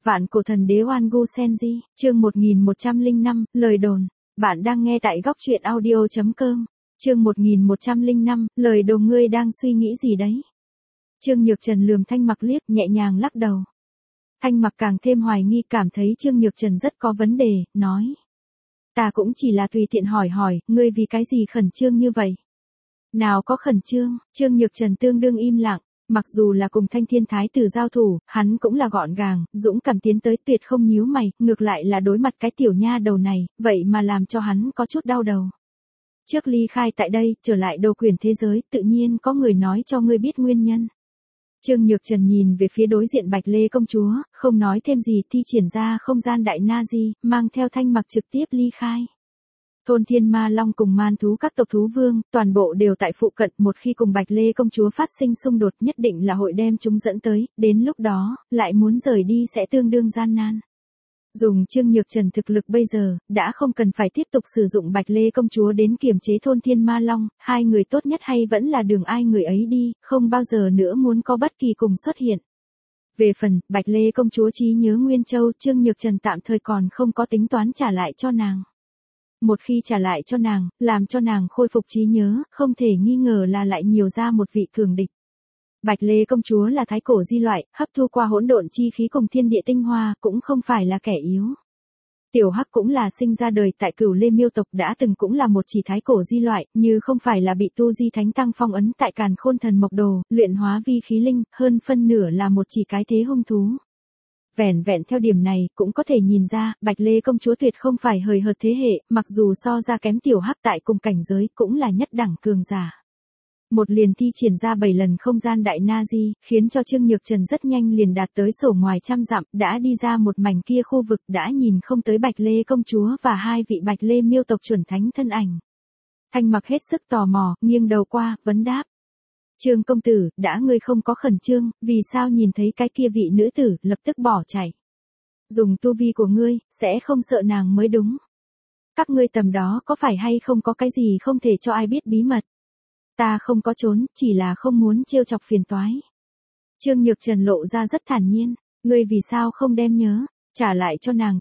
Vạn cổ thần đế Oan Gu Senji, chương 1105, lời đồn. Bạn đang nghe tại góc truyện audio.com. Chương 1105, lời đồn ngươi đang suy nghĩ gì đấy? Trương Nhược Trần lườm Thanh Mặc liếc, nhẹ nhàng lắc đầu. Thanh Mặc càng thêm hoài nghi, cảm thấy Trương Nhược Trần rất có vấn đề, nói. Ta cũng chỉ là tùy tiện hỏi, ngươi vì cái gì khẩn trương như vậy? Nào có khẩn trương, Trương Nhược Trần tương đương im lặng. Mặc dù là cùng Thanh Thiên Thái tử giao thủ, hắn cũng là gọn gàng, dũng cảm tiến tới, tuyệt không nhíu mày, ngược lại là đối mặt cái tiểu nha đầu này, vậy mà làm cho hắn có chút đau đầu. Trước ly khai tại đây, trở lại Đồ Quyển thế giới, tự nhiên có người nói cho ngươi biết nguyên nhân. Trương Nhược Trần nhìn về phía đối diện Bạch Lê công chúa, không nói thêm gì, thi triển ra không gian đại na di, mang theo Thanh Mặc trực tiếp ly khai. Thôn Thiên Ma Long cùng man thú các tộc thú vương, toàn bộ đều tại phụ cận, một khi cùng Bạch Lê công chúa phát sinh xung đột nhất định là hội đem chúng dẫn tới, đến lúc đó, lại muốn rời đi sẽ tương đương gian nan. Dùng Trương Nhược Trần thực lực bây giờ, đã không cần phải tiếp tục sử dụng Bạch Lê công chúa đến kiềm chế Thôn Thiên Ma Long, hai người tốt nhất hay vẫn là đường ai người ấy đi, không bao giờ nữa muốn có bất kỳ cùng xuất hiện. Về phần, Bạch Lê công chúa trí nhớ Nguyên Châu, Trương Nhược Trần tạm thời còn không có tính toán trả lại cho nàng. Một khi trả lại cho nàng, làm cho nàng khôi phục trí nhớ, không thể nghi ngờ là lại nhiều ra một vị cường địch. Bạch Lê công chúa là thái cổ di loại, hấp thu qua hỗn độn chi khí cùng thiên địa tinh hoa, cũng không phải là kẻ yếu. Tiểu Hắc cũng là sinh ra đời tại Cửu Lê Miêu tộc, đã từng cũng là một chỉ thái cổ di loại, như không phải là bị tu di thánh tăng phong ấn tại Càn Khôn Thần Mộc Đồ, luyện hóa vi khí linh, hơn phân nửa là một chỉ cái thế hung thú. Vẻn vẹn theo điểm này, cũng có thể nhìn ra, Bạch Lê công chúa tuyệt không phải hời hợt thế hệ, mặc dù so ra kém Tiểu Hắc tại cùng cảnh giới, cũng là nhất đẳng cường giả. Một liền thi triển ra 7 lần không gian đại na di, khiến cho Trương Nhược Trần rất nhanh liền đạt tới sổ ngoài trăm dặm, đã đi ra một mảnh kia khu vực, đã nhìn không tới Bạch Lê công chúa và hai vị Bạch Lê miêu tộc chuẩn thánh thân ảnh. Thanh Mặc hết sức tò mò, nghiêng đầu qua, vấn đáp. Trương công tử, đã ngươi không có khẩn trương, vì sao nhìn thấy cái kia vị nữ tử, lập tức bỏ chạy? Dùng tu vi của ngươi, sẽ không sợ nàng mới đúng. Các ngươi tầm đó có phải hay không có cái gì không thể cho ai biết bí mật? Ta không có trốn, chỉ là không muốn trêu chọc phiền toái. Trương Nhược Trần lộ ra rất thản nhiên, ngươi vì sao không đem nhớ, trả lại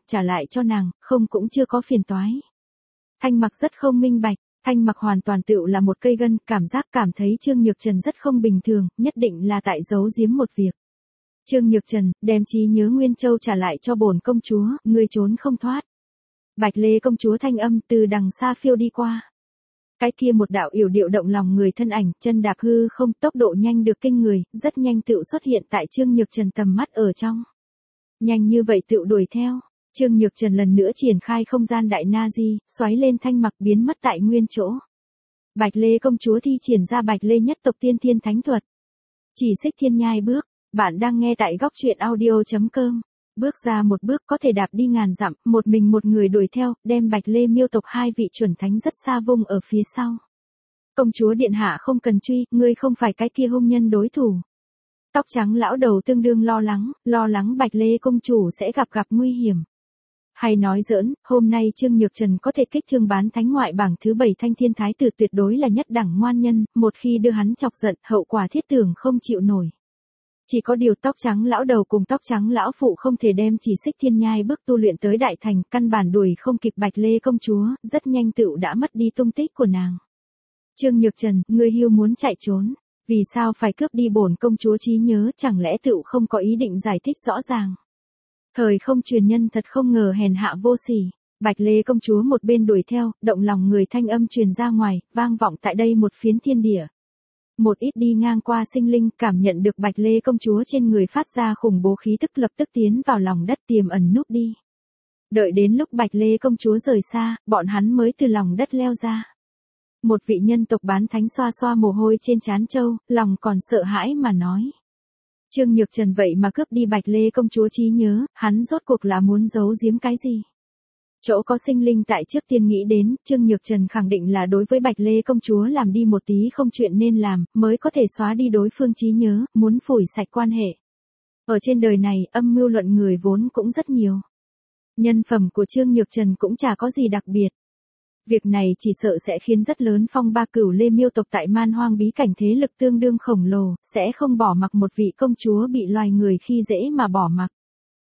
cho nàng, không cũng chưa có phiền toái. Thanh Mặc rất không minh bạch. Thanh Mặc hoàn toàn tựu là một cây gân, cảm thấy Trương Nhược Trần rất không bình thường, nhất định là tại giấu giếm một việc. Trương Nhược Trần, đem trí nhớ Nguyên Châu trả lại cho bổn công chúa, ngươi trốn không thoát. Bạch Lê công chúa thanh âm từ đằng xa phiêu đi qua. Cái kia một đạo yểu điệu động lòng người thân ảnh, chân đạp hư không, tốc độ nhanh được kinh người, rất nhanh tựu xuất hiện tại Trương Nhược Trần tầm mắt ở trong. Nhanh như vậy tựu đuổi theo. Trương Nhược Trần lần nữa triển khai không gian đại na di, xoáy lên Thanh Mặc biến mất tại nguyên chỗ. Bạch Lê công chúa thi triển ra Bạch Lê nhất tộc tiên thiên thánh thuật. Chỉ xích thiên nhai bước, bạn đang nghe tại góc truyện audio.com. Bước ra một bước có thể đạp đi ngàn dặm, một mình một người đuổi theo, đem Bạch Lê miêu tộc hai vị chuẩn thánh rất xa vung ở phía sau. Công chúa điện hạ không cần truy, ngươi không phải cái kia hung nhân đối thủ. Tóc trắng lão đầu tương đương lo lắng Bạch Lê công chủ sẽ gặp nguy hiểm. Hay nói giỡn, hôm nay Trương Nhược Trần có thể kích thương bán thánh ngoại bảng thứ 7 Thanh Thiên Thái tử tuyệt đối là nhất đẳng ngoan nhân, một khi đưa hắn chọc giận, hậu quả thiết tưởng không chịu nổi. Chỉ có điều tóc trắng lão đầu cùng tóc trắng lão phụ không thể đem chỉ xích thiên nhai bước tu luyện tới đại thành, căn bản đuổi không kịp Bạch Lê công chúa, rất nhanh tựu đã mất đi tung tích của nàng. Trương Nhược Trần, ngươi hiu muốn chạy trốn, vì sao phải cướp đi bổn công chúa trí nhớ, chẳng lẽ tựu không có ý định giải thích rõ ràng? Thời không truyền nhân thật không ngờ hèn hạ vô sỉ. Bạch Lê công chúa một bên đuổi theo, động lòng người thanh âm truyền ra ngoài, vang vọng tại đây một phiến thiên địa. Một ít đi ngang qua sinh linh cảm nhận được Bạch Lê công chúa trên người phát ra khủng bố khí tức, lập tức tiến vào lòng đất tiềm ẩn núp đi. Đợi đến lúc Bạch Lê công chúa rời xa, bọn hắn mới từ lòng đất leo ra. Một vị nhân tộc bán thánh xoa xoa mồ hôi trên trán trâu, lòng còn sợ hãi mà nói. Trương Nhược Trần vậy mà cướp đi Bạch Lê công chúa trí nhớ, hắn rốt cuộc là muốn giấu giếm cái gì? Chỗ có sinh linh tại trước tiên nghĩ đến, Trương Nhược Trần khẳng định là đối với Bạch Lê công chúa làm đi một tí không chuyện nên làm, mới có thể xóa đi đối phương trí nhớ, muốn phủi sạch quan hệ. Ở trên đời này, âm mưu luận người vốn cũng rất nhiều. Nhân phẩm của Trương Nhược Trần cũng chả có gì đặc biệt. Việc này chỉ sợ sẽ khiến rất lớn phong ba Cửu Lê miêu tộc tại man hoang bí cảnh thế lực tương đương khổng lồ, sẽ không bỏ mặc một vị công chúa bị loài người khi dễ mà bỏ mặc.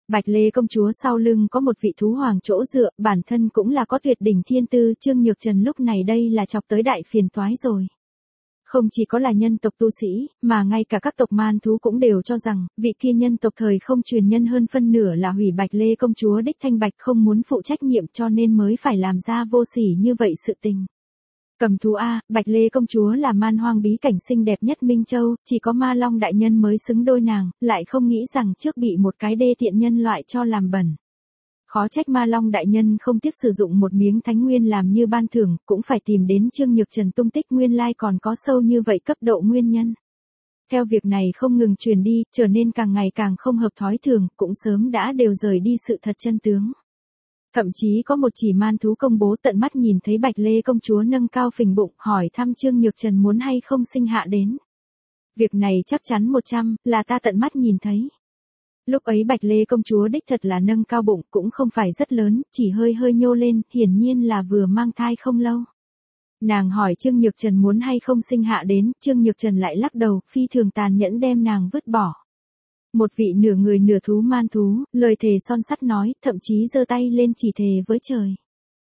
Bạch Lê công chúa sau lưng có một vị thú hoàng chỗ dựa, bản thân cũng là có tuyệt đỉnh thiên tư, Trương Nhược Trần lúc này đây là chọc tới đại phiền toái rồi. Không chỉ có là nhân tộc tu sĩ, mà ngay cả các tộc man thú cũng đều cho rằng, vị kia nhân tộc thời không truyền nhân hơn phân nửa là hủy Bạch Lê công chúa đích thanh bạch không muốn phụ trách nhiệm cho nên mới phải làm ra vô sỉ như vậy sự tình. Cầm thú A, Bạch Lê công chúa là man hoang bí cảnh xinh đẹp nhất Minh Châu, chỉ có Ma Long đại nhân mới xứng đôi nàng, lại không nghĩ rằng trước bị một cái đê tiện nhân loại cho làm bẩn. Khó trách Ma Long đại nhân không tiếc sử dụng một miếng thánh nguyên làm như ban thưởng, cũng phải tìm đến Trương Nhược Trần tung tích nguyên lai còn có sâu như vậy cấp độ nguyên nhân. Theo việc này không ngừng truyền đi, trở nên càng ngày càng không hợp thói thường, cũng sớm đã đều rời đi sự thật chân tướng. Thậm chí có một chỉ man thú công bố tận mắt nhìn thấy Bạch Lê công chúa nâng cao phình bụng, hỏi thăm Trương Nhược Trần muốn hay không sinh hạ đến. Việc này chắc chắn 100, là ta tận mắt nhìn thấy. Lúc ấy Bạch Lê công chúa đích thật là nâng cao bụng, cũng không phải rất lớn, chỉ hơi hơi nhô lên, hiển nhiên là vừa mang thai không lâu. Nàng hỏi Trương Nhược Trần muốn hay không sinh hạ đến, Trương Nhược Trần lại lắc đầu, phi thường tàn nhẫn đem nàng vứt bỏ. Một vị nửa người nửa thú man thú, lời thề son sắt nói, thậm chí giơ tay lên chỉ thề với trời.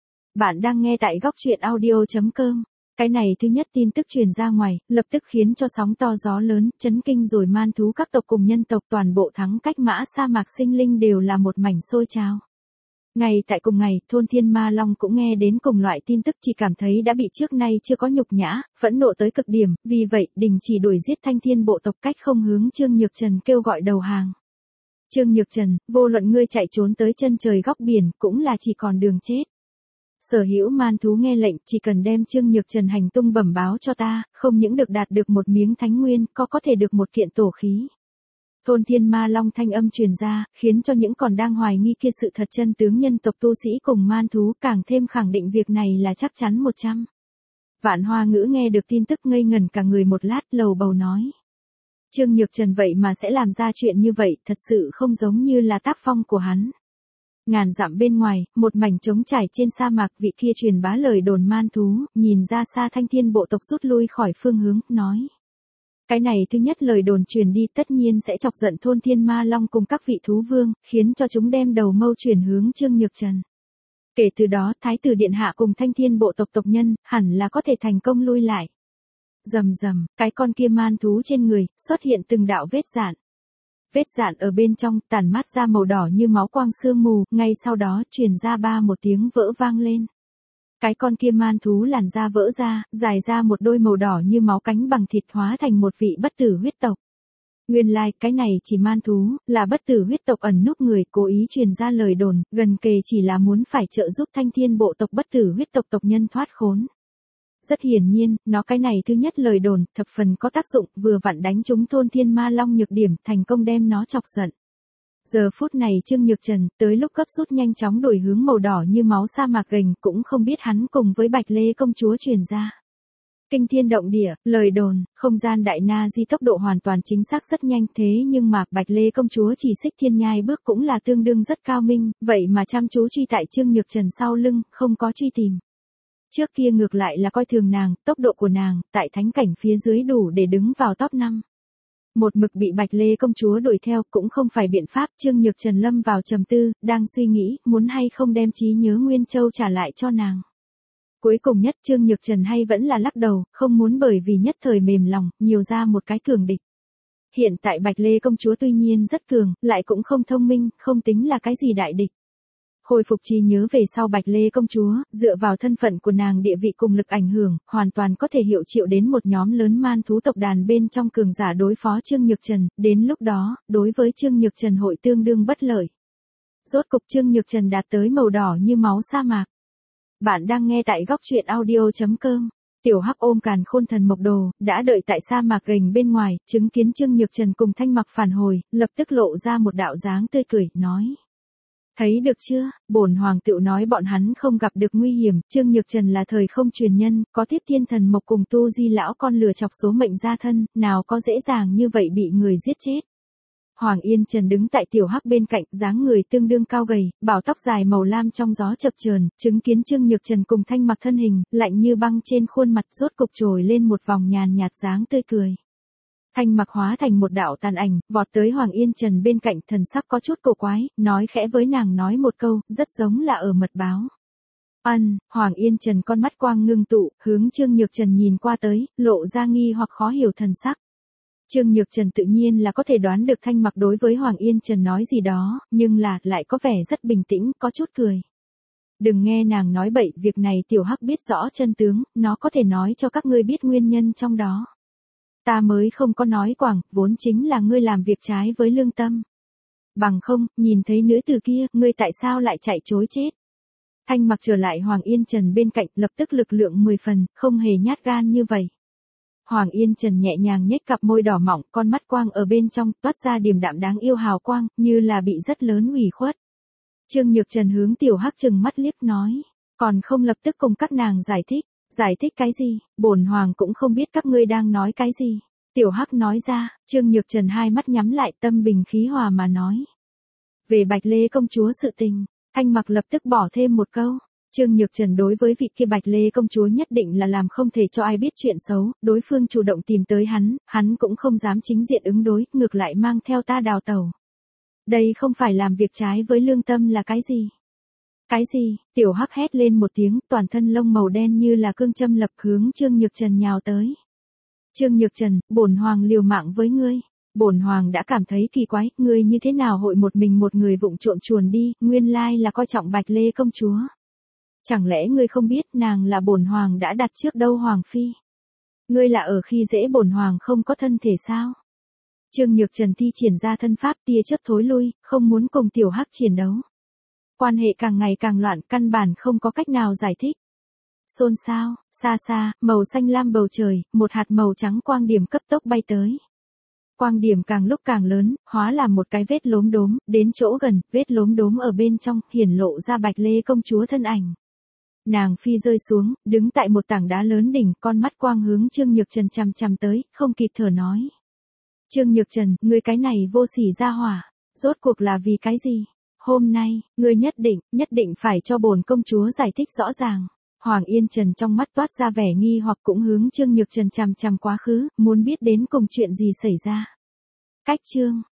Bạn đang nghe tại góc truyện audio.com. Cái này thứ nhất tin tức truyền ra ngoài, lập tức khiến cho sóng to gió lớn, chấn kinh rồi man thú các tộc cùng nhân tộc toàn bộ thắng cách mã sa mạc sinh linh đều là một mảnh sôi trào. Ngay tại cùng ngày, thôn Thiên Ma Long cũng nghe đến cùng loại tin tức, chỉ cảm thấy đã bị trước nay chưa có nhục nhã, phẫn nộ tới cực điểm, vì vậy, đình chỉ đuổi giết Thanh Thiên bộ tộc cách không hướng Trương Nhược Trần kêu gọi đầu hàng. Trương Nhược Trần, vô luận ngươi chạy trốn tới chân trời góc biển, cũng là chỉ còn đường chết. Sở hữu man thú nghe lệnh, chỉ cần đem Trương Nhược Trần hành tung bẩm báo cho ta, không những được đạt được một miếng thánh nguyên, có thể được một kiện tổ khí. Thôn Thiên Ma Long thanh âm truyền ra, khiến cho những còn đang hoài nghi kia sự thật chân tướng nhân tộc tu sĩ cùng man thú càng thêm khẳng định việc này là chắc chắn 100. Vạn Hoa Ngữ nghe được tin tức ngây ngẩn cả người một lát, lầu bầu nói. Trương Nhược Trần vậy mà sẽ làm ra chuyện như vậy, thật sự không giống như là tác phong của hắn. Ngàn dặm bên ngoài, một mảnh trống trải trên sa mạc, vị kia truyền bá lời đồn man thú, nhìn ra xa Thanh Thiên bộ tộc rút lui khỏi phương hướng, nói. Cái này thứ nhất lời đồn truyền đi tất nhiên sẽ chọc giận thôn Thiên Ma Long cùng các vị thú vương, khiến cho chúng đem đầu mâu chuyển hướng Trương Nhược Trần. Kể từ đó, Thái tử Điện Hạ cùng Thanh Thiên bộ tộc tộc nhân, hẳn là có thể thành công lui lại. Rầm rầm, cái con kia man thú trên người, xuất hiện từng đạo vết dạn. Vết dạn ở bên trong, tản mát ra màu đỏ như máu quang sương mù, ngay sau đó, truyền ra một tiếng vỡ vang lên. Cái con kia man thú làn da vỡ ra, dài ra một đôi màu đỏ như máu cánh bằng thịt hóa thành một vị bất tử huyết tộc. Nguyên lai, cái này chỉ man thú, là bất tử huyết tộc ẩn núp người, cố ý truyền ra lời đồn, gần kề chỉ là muốn phải trợ giúp Thanh Thiên bộ tộc bất tử huyết tộc tộc nhân thoát khốn. Rất hiển nhiên, nó cái này thứ nhất lời đồn, thập phần có tác dụng, vừa vặn đánh trúng thôn Thiên Ma Long nhược điểm, thành công đem nó chọc giận. Giờ phút này Trương Nhược Trần, tới lúc gấp rút nhanh chóng đổi hướng màu đỏ như máu sa mạc gềnh, cũng không biết hắn cùng với Bạch Lê công chúa truyền ra. Kinh thiên động địa, lời đồn, không gian đại na di tốc độ hoàn toàn chính xác rất nhanh, thế nhưng mà, Bạch Lê công chúa chỉ xích thiên nhai bước cũng là tương đương rất cao minh, vậy mà chăm chú truy tại Trương Nhược Trần sau lưng, không có truy tìm. Trước kia ngược lại là coi thường nàng, tốc độ của nàng, tại thánh cảnh phía dưới đủ để đứng vào top 5. Một mực bị Bạch Lê công chúa đuổi theo cũng không phải biện pháp, Trương Nhược Trần lâm vào trầm tư, đang suy nghĩ, muốn hay không đem trí nhớ Nguyên Châu trả lại cho nàng. Cuối cùng nhất Trương Nhược Trần hay vẫn là lắc đầu, không muốn bởi vì nhất thời mềm lòng, nhiều ra một cái cường địch. Hiện tại Bạch Lê công chúa tuy nhiên rất cường, lại cũng không thông minh, không tính là cái gì đại địch. Khôi phục trí nhớ về sau Bạch Lê công chúa, dựa vào thân phận của nàng địa vị cùng lực ảnh hưởng, hoàn toàn có thể hiệu triệu đến một nhóm lớn man thú tộc đàn bên trong cường giả đối phó Trương Nhược Trần, đến lúc đó, đối với Trương Nhược Trần hội tương đương bất lợi. Rốt cục Trương Nhược Trần đạt tới màu đỏ như máu sa mạc. Bạn đang nghe tại góc truyện audio.com. Tiểu Hắc ôm Càn Khôn Thần Mộc Đồ, đã đợi tại sa mạc gềnh bên ngoài, chứng kiến Trương Nhược Trần cùng Thanh Mặc phản hồi, lập tức lộ ra một đạo dáng tươi cười, nói. Thấy được chưa, bổn hoàng tựu nói bọn hắn không gặp được nguy hiểm, Trương Nhược Trần là thời không truyền nhân, có tiếp thiên thần mộc cùng tu di lão con lừa chọc số mệnh gia thân, nào có dễ dàng như vậy bị người giết chết. Hoàng Yên Trần đứng tại Tiểu Hắc bên cạnh, dáng người tương đương cao gầy, bảo tóc dài màu lam trong gió chập chờn, chứng kiến Trương Nhược Trần cùng Thanh Mặc thân hình, lạnh như băng trên khuôn mặt, rốt cục trồi lên một vòng nhàn nhạt dáng tươi cười. Thanh Mặc hóa thành một đạo tàn ảnh, vọt tới Hoàng Yên Trần bên cạnh, thần sắc có chút cổ quái, nói khẽ với nàng nói một câu, rất giống là ở mật báo. Hoàng Yên Trần con mắt quang ngưng tụ, hướng Trương Nhược Trần nhìn qua tới, lộ ra nghi hoặc khó hiểu thần sắc. Trương Nhược Trần tự nhiên là có thể đoán được Thanh Mặc đối với Hoàng Yên Trần nói gì đó, nhưng là, lại có vẻ rất bình tĩnh, có chút cười. Đừng nghe nàng nói bậy, việc này tiểu hắc biết rõ chân tướng, nó có thể nói cho các ngươi biết nguyên nhân trong đó. Ta mới không có nói quảng, vốn chính là ngươi làm việc trái với lương tâm. Bằng không, nhìn thấy nữ tử kia, ngươi tại sao lại chạy trối chết? Thanh Mặc trở lại Hoàng Yên Trần bên cạnh, lập tức lực lượng 10 phần, không hề nhát gan như vậy. Hoàng Yên Trần nhẹ nhàng nhếch cặp môi đỏ mỏng, con mắt quang ở bên trong, toát ra điềm đạm đáng yêu hào quang, như là bị rất lớn ủy khuất. Trương Nhược Trần hướng tiểu hắc trừng mắt liếc nói, còn không lập tức cùng các nàng giải thích cái gì, bổn hoàng cũng không biết các ngươi đang nói cái gì. Tiểu hắc nói ra, Trương Nhược Trần hai mắt nhắm lại, tâm bình khí hòa mà nói. Về Bạch Lê công chúa sự tình, Thanh Mặc lập tức bỏ thêm một câu. Trương Nhược Trần đối với vị kia Bạch Lê công chúa nhất định là làm không thể cho ai biết chuyện xấu, đối phương chủ động tìm tới hắn cũng không dám chính diện ứng đối, ngược lại mang theo ta đào tẩu. Đây không phải làm việc trái với lương tâm là cái gì? Cái gì? Tiểu hắc hét lên một tiếng, toàn thân lông màu đen như là cương châm lập hướng Trương Nhược Trần nhào tới. Trương Nhược Trần, bổn hoàng liều mạng với ngươi. Bổn hoàng đã cảm thấy kỳ quái, ngươi như thế nào hội một mình một người vụng trộm chuồn đi, nguyên lai là coi trọng Bạch Lê công chúa. Chẳng lẽ ngươi không biết nàng là bổn hoàng đã đặt trước đâu hoàng phi? Ngươi là ở khi dễ bổn hoàng không có thân thể sao? Trương Nhược Trần thi triển ra thân pháp, tia chớp thối lui, không muốn cùng tiểu hắc chiến đấu. Quan hệ càng ngày càng loạn, căn bản không có cách nào giải thích. Xôn xao, xa xa, màu xanh lam bầu trời, một hạt màu trắng quang điểm cấp tốc bay tới. Quang điểm càng lúc càng lớn, hóa làm một cái vết lốm đốm, đến chỗ gần, vết lốm đốm ở bên trong, hiển lộ ra Bạch Lê công chúa thân ảnh. Nàng phi rơi xuống, đứng tại một tảng đá lớn đỉnh, con mắt quang hướng Trương Nhược Trần chằm chằm tới, không kịp thở nói. Trương Nhược Trần, ngươi cái này vô sỉ ra hỏa, rốt cuộc là vì cái gì? Hôm nay, ngươi nhất định phải cho bổn công chúa giải thích rõ ràng. Hoàng Yên Trần trong mắt toát ra vẻ nghi hoặc cũng hướng Trương Nhược Trần chằm chằm quá khứ, muốn biết đến cùng chuyện gì xảy ra. Cách chương